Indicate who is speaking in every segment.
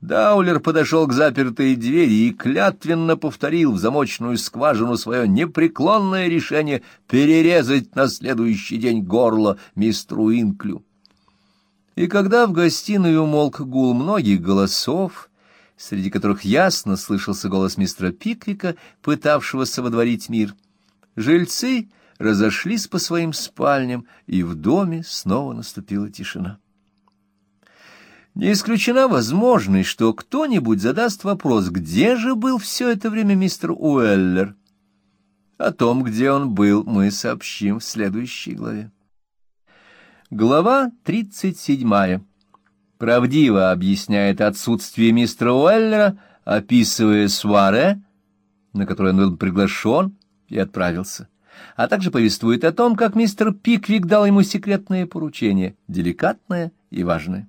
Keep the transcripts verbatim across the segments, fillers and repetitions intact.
Speaker 1: Даулер подошел к запертой двери и клятвенно повторил в замочную скважину свое непреклонное решение перерезать на следующий день горло мистеру Инклю. И когда в гостиной умолк гул многих голосов, среди которых ясно слышался голос мистера Пиквика, пытавшегося водворить мир, жильцы разошлись по своим спальням, и в доме снова наступила тишина. Не исключена возможность, что кто-нибудь задаст вопрос, где же был все это время мистер Уэллер. О том, где он был, мы сообщим в следующей главе. Глава тридцать седьмая. Правдиво объясняет отсутствие мистера Уэллера, описывая суаре, на которое он был приглашен и отправился, а также повествует о том, как мистер Пиквик дал ему секретное поручение, деликатное и важное.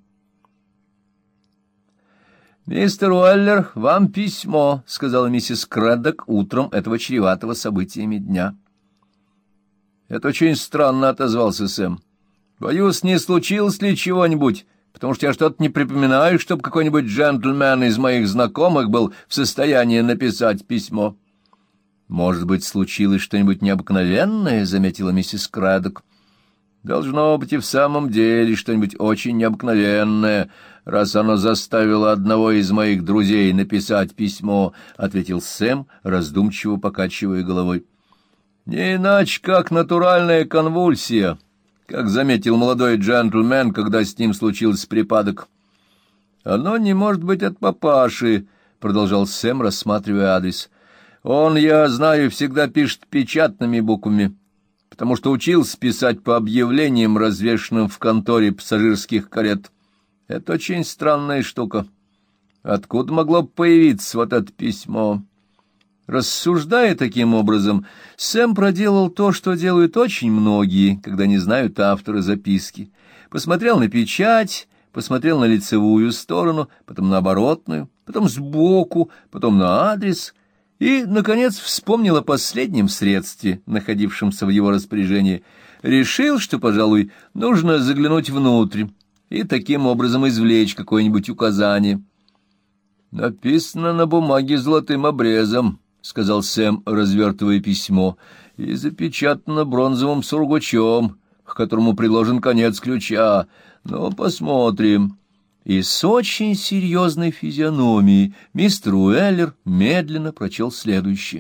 Speaker 1: «Мистер Уэллер, вам письмо», — сказала миссис Крэддок утром этого чреватого событиями дня. «Это очень странно», — отозвался Сэм. «Боюсь, не случилось ли чего-нибудь, потому что я что-то не припоминаю, чтобы какой-нибудь джентльмен из моих знакомых был в состоянии написать письмо». «Может быть, случилось что-нибудь необыкновенное», — заметила миссис Крэддок. «Должно быть и в самом деле что-нибудь очень необыкновенное, раз оно заставило одного из моих друзей написать письмо», — ответил Сэм, раздумчиво покачивая головой. «Не иначе, как натуральная конвульсия, как заметил молодой джентльмен, когда с ним случился припадок». «Оно не может быть от папаши», — продолжал Сэм, рассматривая адрес. «Он, я знаю, всегда пишет печатными буквами, потому что учился писать по объявлениям, развешанным в конторе пассажирских карет. Это очень странная штука. Откуда могло появиться вот это письмо?» Рассуждая таким образом, Сэм проделал то, что делают очень многие, когда не знают автора записки. Посмотрел на печать, посмотрел на лицевую сторону, потом на оборотную, потом сбоку, потом на адрес и, наконец, вспомнил о последнем средстве, находившемся в его распоряжении. Решил, что, пожалуй, нужно заглянуть внутрь и таким образом извлечь какое-нибудь указание. «Написано на бумаге золотым обрезом», — сказал Сэм, развертывая письмо, — «и запечатано бронзовым сургучом, к которому приложен конец ключа. Ну, посмотрим». И с очень серьезной физиономией мистер Уэллер медленно прочел следующее.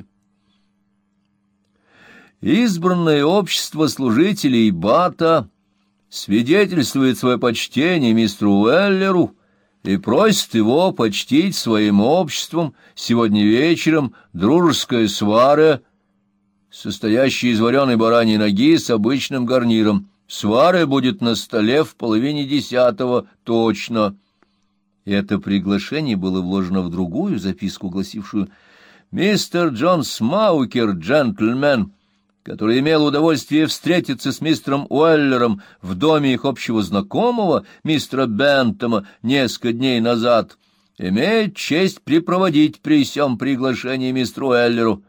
Speaker 1: «Избранное общество служителей Бата свидетельствует свое почтение мистеру Уэллеру и просит его почтить своим обществом сегодня вечером дружеская свара, состоящая из вареной бараньей ноги с обычным гарниром. Свара будет на столе в половине десятого точно». Это приглашение было вложено в другую записку, гласившую: «Мистер Джон Смаукер, джентльмен, который имел удовольствие встретиться с мистером Уэллером в доме их общего знакомого, мистера Бентома, несколько дней назад, имеет честь припроводить при сём приглашении мистеру Уэллеру.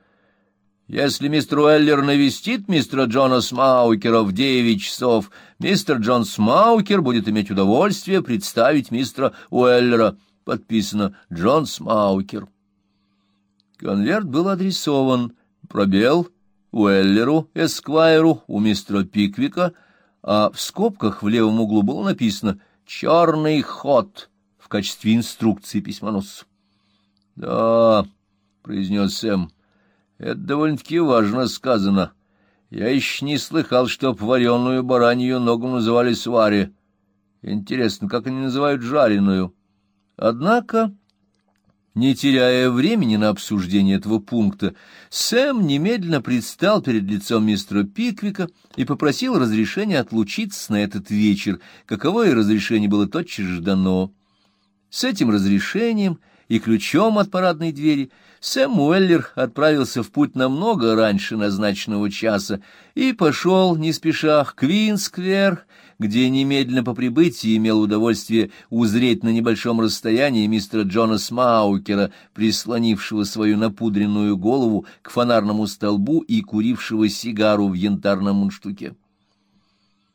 Speaker 1: Если мистер Уэллер навестит мистера Джона Смаукера в девять часов, мистер Джон Смаукер будет иметь удовольствие представить мистера Уэллера. Подписано Джон Смаукер». Конверт был адресован пробел Уэллеру, эсквайру, у мистера Пиквика, а в скобках в левом углу было написано «Черный ход» в качестве инструкции письмоносцу. «Да», — произнес Сэм, — «это довольно-таки важно сказано. Я еще не слыхал, чтоб вареную баранью ногу называли свари. Интересно, как они называют жареную?» Однако, не теряя времени на обсуждение этого пункта, Сэм немедленно предстал перед лицом мистера Пиквика и попросил разрешения отлучиться на этот вечер, каковое разрешение было тотчас же дано. С этим разрешением и ключом от парадной двери Сэм Уэллер отправился в путь намного раньше назначенного часа и пошел, не спеша, к Квин-сквер, где немедленно по прибытии имел удовольствие узреть на небольшом расстоянии мистера Джона Смаукера, прислонившего свою напудренную голову к фонарному столбу и курившего сигару в янтарном мундштуке.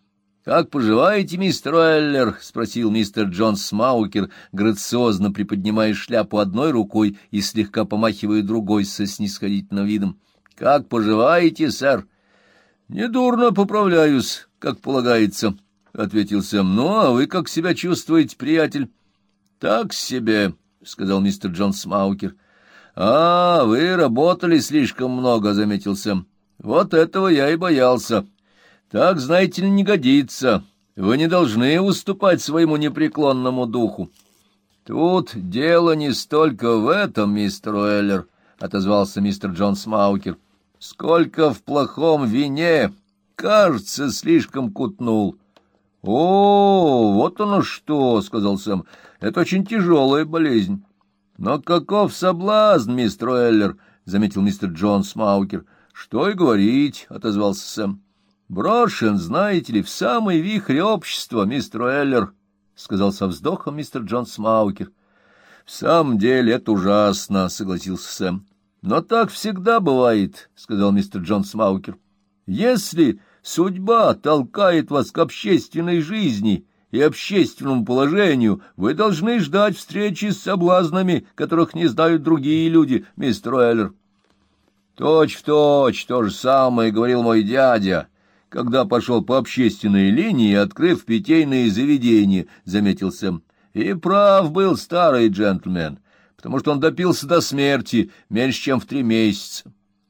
Speaker 1: — Как поживаете, мистер Уэллер? — спросил мистер Джон Смаукер, грациозно приподнимая шляпу одной рукой и слегка помахивая другой со снисходительным видом. — Как поживаете, сэр? — Недурно поправляюсь, как полагается, — ответил Сэм. — Ну, а вы как себя чувствуете, приятель? — Так себе, — сказал мистер Джон Смаукер. — А, вы работали слишком много, — заметил Сэм. — Вот этого я и боялся. Так, знаете ли, не годится. Вы не должны уступать своему непреклонному духу. — Тут дело не столько в этом, мистер Уэллер, — отозвался мистер Джон Смаукер, — сколько в плохом вине. Кажется, слишком кутнул. — О, вот оно что, — сказал Сэм, — это очень тяжелая болезнь. — Но каков соблазн, мистер Уэллер, — заметил мистер Джон Смаукер. — Что и говорить, — отозвался Сэм. — Брошен, знаете ли, в самый вихрь общества, мистер Уэллер, — сказал со вздохом мистер Джон Смаукер. — В самом деле это ужасно, — согласился Сэм. — Но так всегда бывает, — сказал мистер Джон Смаукер. — Если судьба толкает вас к общественной жизни и общественному положению, вы должны ждать встречи с соблазнами, которых не знают другие люди, мистер Уэллер. — Точь-в-точь то же самое говорил мой дядя, когда пошел по общественной линии, открыв питейные заведения, — заметил Сэм. И прав был старый джентльмен, потому что он допился до смерти меньше, чем в три месяца.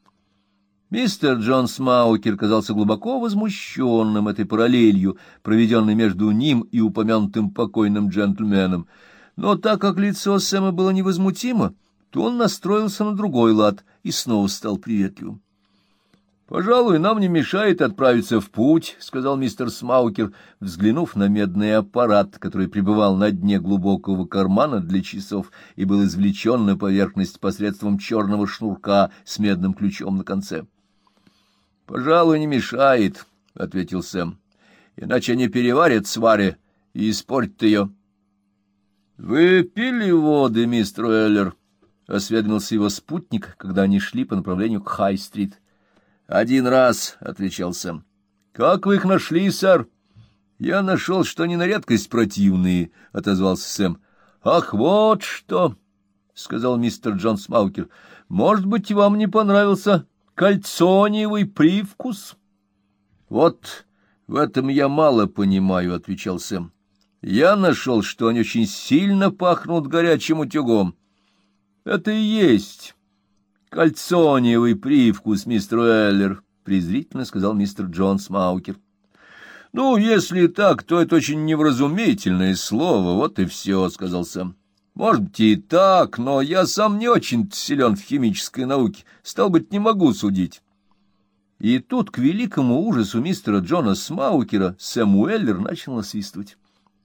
Speaker 1: Мистер Джон Смаукер казался глубоко возмущенным этой параллелью, проведенной между ним и упомянутым покойным джентльменом. Но так как лицо Сэма было невозмутимо, то он настроился на другой лад и снова стал приветливым. — Пожалуй, нам не мешает отправиться в путь, — сказал мистер Смаукер, взглянув на медный аппарат, который пребывал на дне глубокого кармана для часов и был извлечен на поверхность посредством черного шнурка с медным ключом на конце. — Пожалуй, не мешает, — ответил Сэм, — иначе они переварят сваре и испортят ее. — Вы пили воды, мистер Уэллер? — осведомился его спутник, когда они шли по направлению к Хай-стрит. — Один раз, — отвечал Сэм. — Как вы их нашли, сэр? — Я нашел, что они на редкость противные, — отозвался Сэм. — Ах, вот что! — сказал мистер Джон Смаукер. — Может быть, вам не понравился кальцониевый привкус? — Вот в этом я мало понимаю, — отвечал Сэм. — Я нашел, что они очень сильно пахнут горячим утюгом. — Это и есть кальцониевый привкус, мистер Уэллер, — презрительно сказал мистер Джон Смаукер. — Ну, если так, то это очень невразумительное слово, вот и все, — сказал Сэм. — Может быть и так, но я сам не очень силен в химической науке, стал быть, не могу судить. И тут, к великому ужасу мистера Джона Смаукера, Сэм Уэллер начал насвистывать.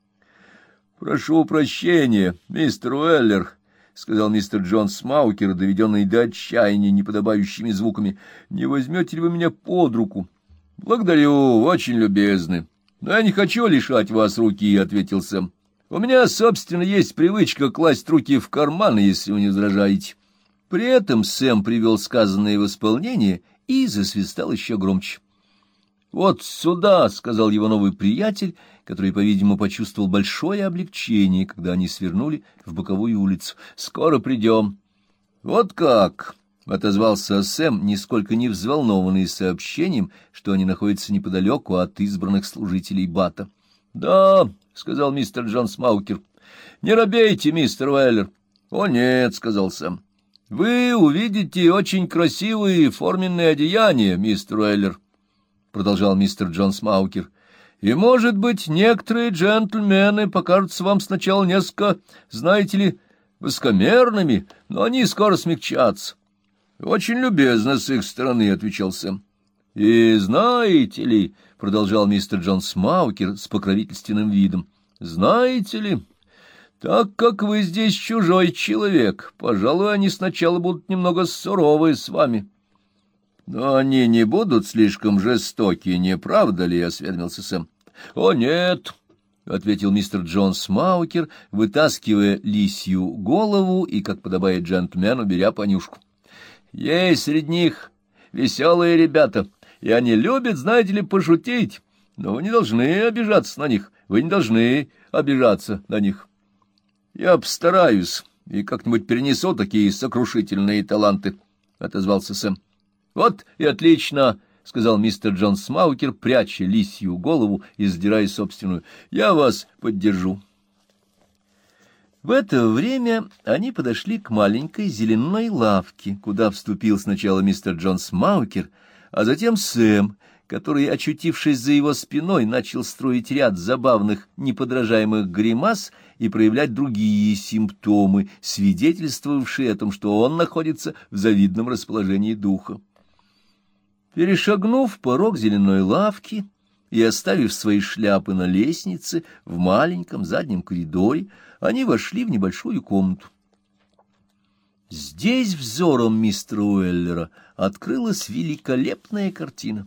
Speaker 1: — Прошу прощения, мистер Уэллер, — сказал мистер Джон Смаукер, доведенный до отчаяния неподобающими звуками, — не возьмете ли вы меня под руку? — Благодарю, очень любезны. — Но я не хочу лишать вас руки, — ответил Сэм. — У меня, собственно, есть привычка класть руки в карманы, если вы не возражаете. При этом Сэм привел сказанное в исполнение и засвистал еще громче. — Вот сюда, — сказал его новый приятель, который, по-видимому, почувствовал большое облегчение, когда они свернули в боковую улицу. — Скоро придем. — Вот как! — отозвался Сэм, нисколько не взволнованный сообщением, что они находятся неподалеку от избранных служителей Бата. — Да, — сказал мистер Джон Смаукер. — Не робейте, мистер Уэллер. — О, нет, — сказал Сэм. — Вы увидите очень красивые форменные одеяния, мистер Уэллер, — продолжал мистер Джон Смаукер. — И, может быть, некоторые джентльмены покажутся вам сначала несколько, знаете ли, высокомерными, но они скоро смягчатся. — Очень любезно с их стороны, — отвечал Сэм. — И знаете ли, — продолжал мистер Джон Смаукер с покровительственным видом, — знаете ли, так как вы здесь чужой человек, пожалуй, они сначала будут немного суровы с вами. — Но они не будут слишком жестоки, не правда ли? — осведомился Сэм. — О, нет, — ответил мистер Джон Смаукер, вытаскивая лисью голову и, как подобает джентльмену, беря понюшку. — Есть среди них веселые ребята, и они любят, знаете ли, пошутить. Но вы не должны обижаться на них, вы не должны обижаться на них. Я постараюсь и как-нибудь перенесу такие сокрушительные таланты, — отозвался Сэм. — Вот и отлично, — сказал мистер Джон Смаукер, пряча лисью голову и задирая собственную. — Я вас поддержу. В это время они подошли к маленькой зеленой лавке, куда вступил сначала мистер Джон Смаукер, а затем Сэм, который, очутившись за его спиной, начал строить ряд забавных, неподражаемых гримас и проявлять другие симптомы, свидетельствовавшие о том, что он находится в завидном расположении духа. Перешагнув порог зеленой лавки и оставив свои шляпы на лестнице в маленьком заднем коридоре, они вошли в небольшую комнату. Здесь взором мистера Уэллера открылась великолепная картина.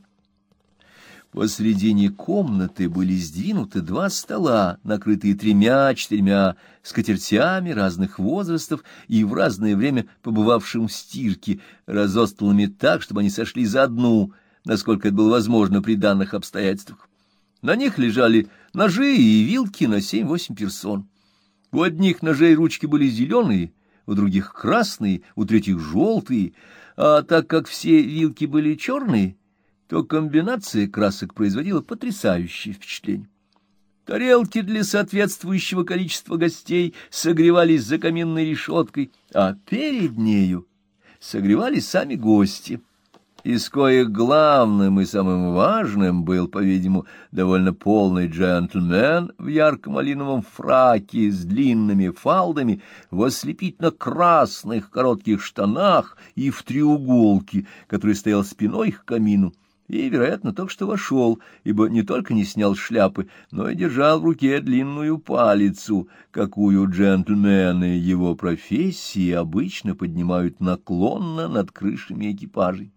Speaker 1: Посредине комнаты были сдвинуты два стола, накрытые тремя-четырьмя скатертями разных возрастов и в разное время побывавшим в стирке, разостланными так, чтобы они сошли за одну, насколько это было возможно при данных обстоятельствах. На них лежали ножи и вилки на семь-восемь персон. У одних ножей ручки были зеленые, у других красные, у третьих желтые, а так как все вилки были черные, то комбинация красок производила потрясающее впечатление. Тарелки для соответствующего количества гостей согревались за каминной решеткой, а перед нею согревались сами гости, из коих главным и самым важным был, по-видимому, довольно полный джентльмен в ярко-малиновом фраке с длинными фалдами, в ослепительно-красных коротких штанах и в треуголке, который стоял спиной к камину, и, вероятно, только что вошел, ибо не только не снял шляпы, но и держал в руке длинную палицу, какую джентльмены его профессии обычно поднимают наклонно над крышами экипажей.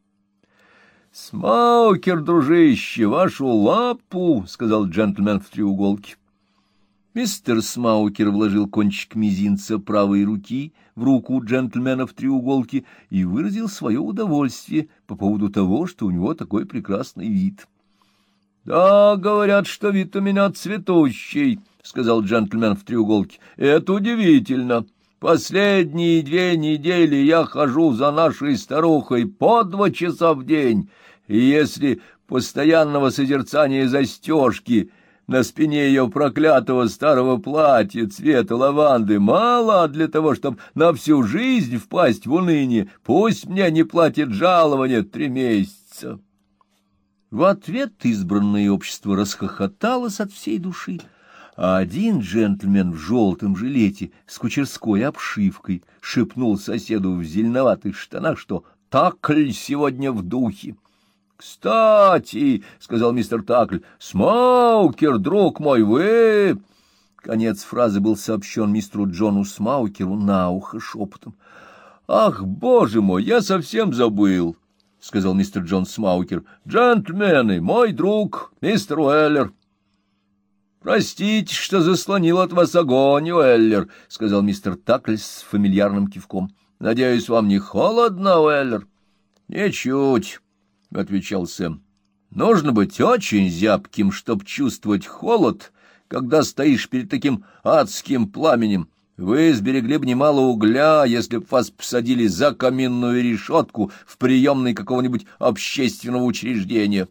Speaker 1: — Смаукер, дружище, вашу лапу! — сказал джентльмен в треуголке. Мистер Смаукер вложил кончик мизинца правой руки в руку джентльмена в треуголке и выразил свое удовольствие по поводу того, что у него такой прекрасный вид. — Да, говорят, что вид у меня цветущий, — сказал джентльмен в треуголке. — Это удивительно. Последние две недели я хожу за нашей старухой по два часа в день, и если постоянного созерцания застежки на спине ее проклятого старого платья цвета лаванды мало для того, чтобы на всю жизнь впасть в уныние, пусть мне не платит жалование три месяца. В ответ избранное общество расхохоталось от всей души, а один джентльмен в желтом жилете с кучерской обшивкой шепнул соседу в зеленоватых штанах, что Такль сегодня в духе. — Кстати, — сказал мистер Такль, — Смаукер, друг мой, вы... Конец фразы был сообщен мистеру Джону Смаукеру на ухо шепотом. — Ах, боже мой, я совсем забыл, — сказал мистер Джон Смаукер. — Джентльмены, мой друг, мистер Уэллер. — Простите, что заслонил от вас огонь, Уэллер, — сказал мистер Такль с фамильярным кивком. — Надеюсь, вам не холодно, Уэллер? — Ничуть, — отвечал Сэм. — Нужно быть очень зябким, чтоб чувствовать холод, когда стоишь перед таким адским пламенем. Вы сберегли бы немало угля, если б вас посадили за каминную решетку в приемной какого-нибудь общественного учреждения.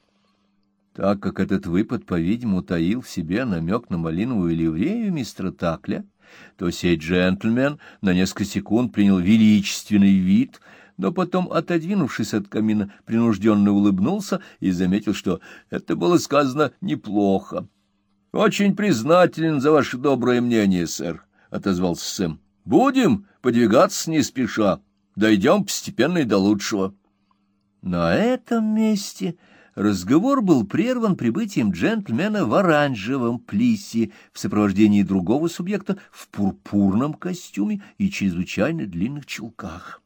Speaker 1: Так как этот выпад, по-видимому, таил в себе намек на малиновую ливрею мистера Такля, то сей джентльмен на несколько секунд принял величественный вид, но потом, отодвинувшись от камина, принужденно улыбнулся и заметил, что это было сказано неплохо. — Очень признателен за ваше доброе мнение, сэр, — отозвался Сэм. — Будем подвигаться не спеша, дойдем постепенно и до лучшего. На этом месте разговор был прерван прибытием джентльмена в оранжевом плисе в сопровождении другого субъекта в пурпурном костюме и чрезвычайно длинных чулках.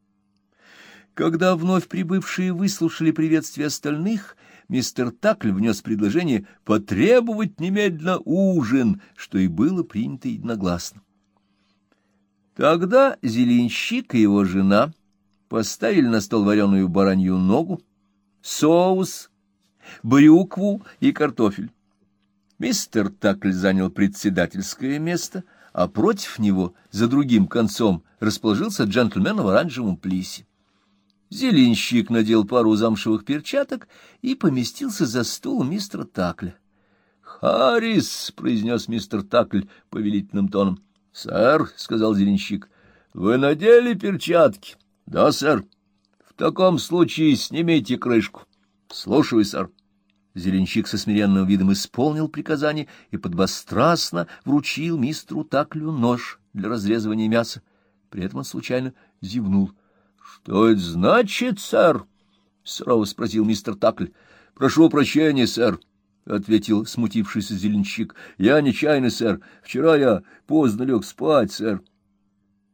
Speaker 1: Когда вновь прибывшие выслушали приветствие остальных, мистер Такль внес предложение потребовать немедленно ужин, что и было принято единогласно. Тогда зеленщик и его жена поставили на стол вареную баранью ногу, соус брюкву и картофель. Мистер Такль занял председательское место, а против него, за другим концом, расположился джентльмен в оранжевом плисе. Зеленщик надел пару замшевых перчаток и поместился за стул мистера Такля. «Харрис!» — произнес мистер Такль повелительным тоном. «Сэр», — сказал зеленщик, — «вы надели перчатки?» «Да, сэр». «В таком случае снимите крышку». «Слушаю, сэр». Зеленщик со смиренным видом исполнил приказание и подбострастно вручил мистеру Таклю нож для разрезывания мяса. При этом он случайно зевнул. — Что это значит, сэр? — сурово спросил мистер Такль. — Прошу прощения, сэр, — ответил смутившийся зеленщик. — Я нечаянно, сэр. Вчера я поздно лег спать, сэр.